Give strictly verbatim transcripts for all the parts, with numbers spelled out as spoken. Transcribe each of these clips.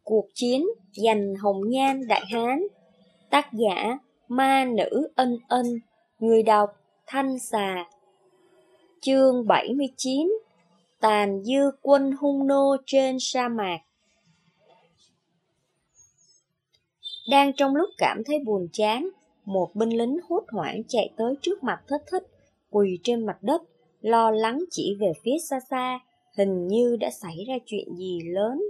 Cuộc chiến giành Hồng Nhan Đại Hán. Tác giả Ma Nữ Ân Ân. Người đọc Thanh Xà. Chương bảy mươi chín. Tàn dư quân hung nô trên sa mạc. Đang trong lúc cảm thấy buồn chán, một binh lính hốt hoảng chạy tới trước mặt Thất Thất, quỳ trên mặt đất, lo lắng chỉ về phía xa xa, hình như đã xảy ra chuyện gì lớn.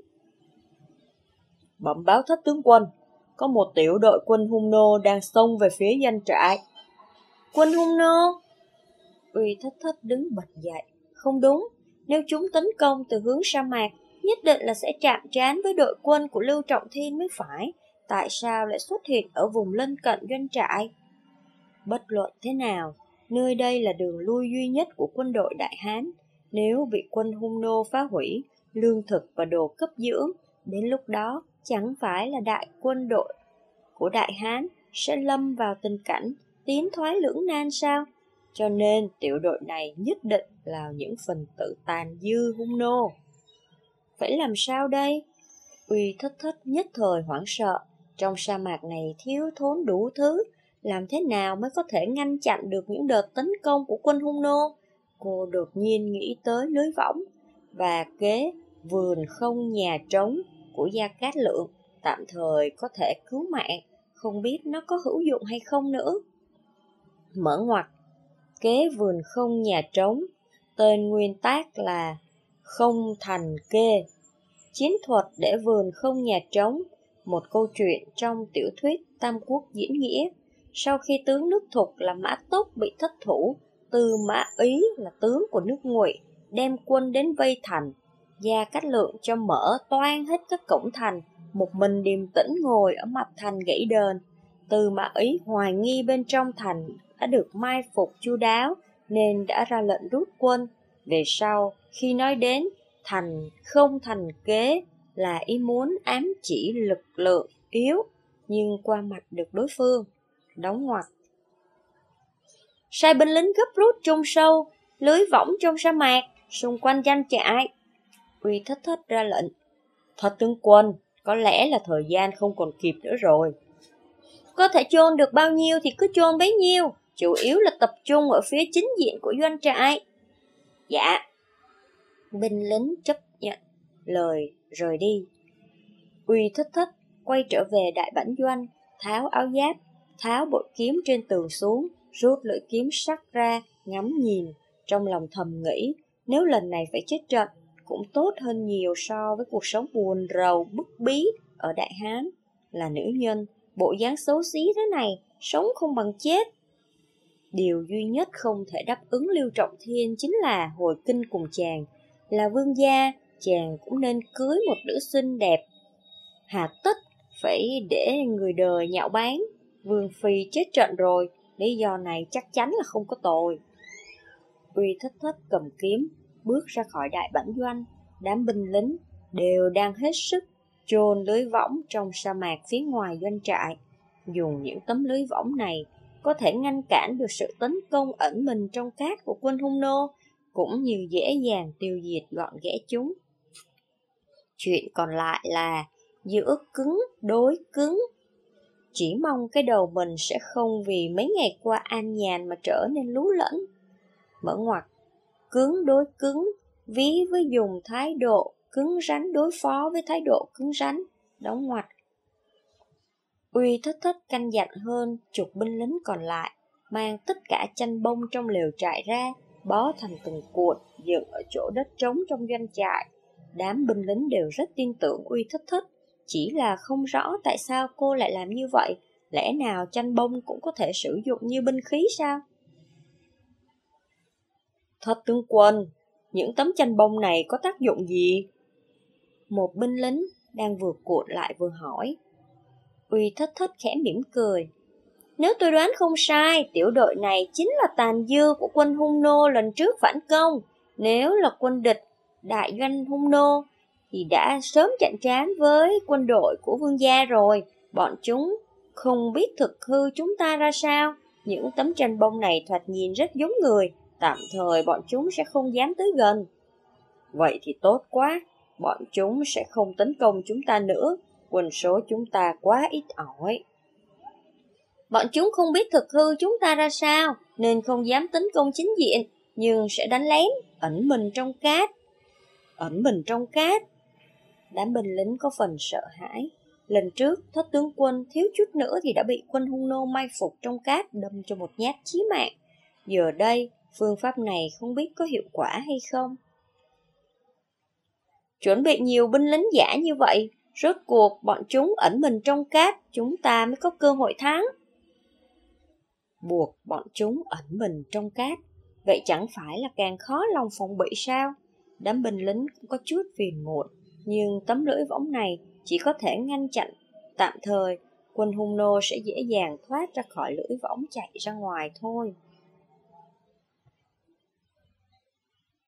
Bẩm báo Thất tướng quân, có một tiểu đội quân hung nô đang xông về phía doanh trại. Quân hung nô? Uy Thất Thất đứng bật dậy. Không đúng, nếu chúng tấn công từ hướng sa mạc, nhất định là sẽ chạm trán với đội quân của Lưu Trọng Thiên mới phải. Tại sao lại xuất hiện ở vùng lân cận doanh trại? Bất luận thế nào, nơi đây là đường lui duy nhất của quân đội Đại Hán. Nếu bị quân hung nô phá hủy, lương thực và đồ cấp dưỡng, đến lúc đó chẳng phải là đại quân đội của Đại Hán sẽ lâm vào tình cảnh tiến thoái lưỡng nan sao? Cho nên tiểu đội này nhất định là những phần tử tàn dư hung nô. Phải làm sao đây? Uy Thất Thất nhất thời hoảng sợ. Trong sa mạc này thiếu thốn đủ thứ, làm thế nào mới có thể ngăn chặn được những đợt tấn công của quân hung nô? Cô đột nhiên nghĩ tới lưới võng và kế vườn không nhà trống của Gia Cát Lượng, tạm thời có thể cứu mạng, không biết nó có hữu dụng hay không nữa. Mở ngoặc, kế vườn không nhà trống, tên nguyên tác là không thành kê. Chiến thuật để vườn không nhà trống, một câu chuyện trong tiểu thuyết Tam Quốc diễn nghĩa. Sau khi tướng nước Thục là Mã Tốc bị thất thủ, Tư Mã Ý là tướng của nước Ngụy đem quân đến vây thành, Gia Cát Lượng cho mở toang hết các cổng thành, một mình điềm tĩnh ngồi ở mặt thành gãy đờn. Tư Mã Ý hoài nghi bên trong thành đã được mai phục chu đáo nên đã ra lệnh rút quân. Về sau, khi nói đến thành không thành kế là ý muốn ám chỉ lực lượng yếu nhưng qua mặt được đối phương. Đóng ngoặc. Sai binh lính gấp rút chung sâu lưới võng trong sa mạc xung quanh doanh trại. Uy Thất Thất ra lệnh. Thất tướng quân, có lẽ là thời gian không còn kịp nữa rồi. Có thể chôn được bao nhiêu thì cứ chôn bấy nhiêu, chủ yếu là tập trung ở phía chính diện của doanh trại. Dạ. Binh lính chấp nhận lời rời đi. Uy Thất Thất quay trở về đại bản doanh, tháo áo giáp, tháo bội kiếm trên tường xuống, rút lưỡi kiếm sắc ra, ngắm nhìn, trong lòng thầm nghĩ, nếu lần này phải chết trận, cũng tốt hơn nhiều so với cuộc sống buồn rầu, bức bí ở Đại Hán. Là nữ nhân, bộ dáng xấu xí thế này, sống không bằng chết. Điều duy nhất không thể đáp ứng Lưu Trọng Thiên chính là hồi kinh cùng chàng. Là vương gia, chàng cũng nên cưới một nữ xinh đẹp. Hà tất phải để người đời nhạo báng. Vương phi chết trận rồi, lý do này chắc chắn là không có tội. Uy Thất Thất cầm kiếm, bước ra khỏi đại bản doanh. Đám binh lính đều đang hết sức chôn lưới võng trong sa mạc phía ngoài doanh trại. Dùng những tấm lưới võng này có thể ngăn cản được sự tấn công ẩn mình trong cát của quân hung nô, cũng như dễ dàng tiêu diệt gọn ghẽ chúng. Chuyện còn lại là giữa cứng đối cứng. Chỉ mong cái đầu mình sẽ không vì mấy ngày qua an nhàn mà trở nên lú lẫn. Mở ngoặc, cứng đối cứng, ví với dùng thái độ cứng rắn đối phó với thái độ cứng rắn. Đóng ngoặc. Uy Thất Thất căn dặn hơn chục binh lính còn lại, mang tất cả chanh bông trong lều trại ra, bó thành từng cuộn, dựng ở chỗ đất trống trong doanh trại. Đám binh lính đều rất tin tưởng Uy Thất Thất, chỉ là không rõ tại sao cô lại làm như vậy. Lẽ nào chanh bông cũng có thể sử dụng như binh khí sao? Thất tướng quân, những tấm chanh bông này có tác dụng gì? Một binh lính đang vừa cuộn lại vừa hỏi. Uy Thất Thất khẽ mỉm cười. Nếu tôi đoán không sai, tiểu đội này chính là tàn dư của quân hung nô lần trước phản công. Nếu là quân địch, đại doanh hung nô, thì đã sớm chặn trán với quân đội của vương gia rồi. Bọn chúng không biết thực hư chúng ta ra sao. Những tấm tranh bông này thoạt nhìn rất giống người, tạm thời bọn chúng sẽ không dám tới gần. Vậy thì tốt quá, bọn chúng sẽ không tấn công chúng ta nữa, quân số chúng ta quá ít ỏi. Bọn chúng không biết thực hư chúng ta ra sao, nên không dám tấn công chính diện, nhưng sẽ đánh lén, ẩn mình trong cát. Ẩn mình trong cát? Đám binh lính có phần sợ hãi. Lần trước, Thất tướng quân thiếu chút nữa thì đã bị quân Hung nô mai phục trong cát đâm cho một nhát chí mạng. Giờ đây, phương pháp này không biết có hiệu quả hay không. Chuẩn bị nhiều binh lính giả như vậy, rốt cuộc bọn chúng ẩn mình trong cát, chúng ta mới có cơ hội thắng. Buộc bọn chúng ẩn mình trong cát, vậy chẳng phải là càng khó lòng phòng bị sao? Đám binh lính cũng có chút phiền muộn, nhưng tấm lưỡi võng này chỉ có thể ngăn chặn tạm thời, quân Hung nô sẽ dễ dàng thoát ra khỏi lưỡi võng chạy ra ngoài thôi.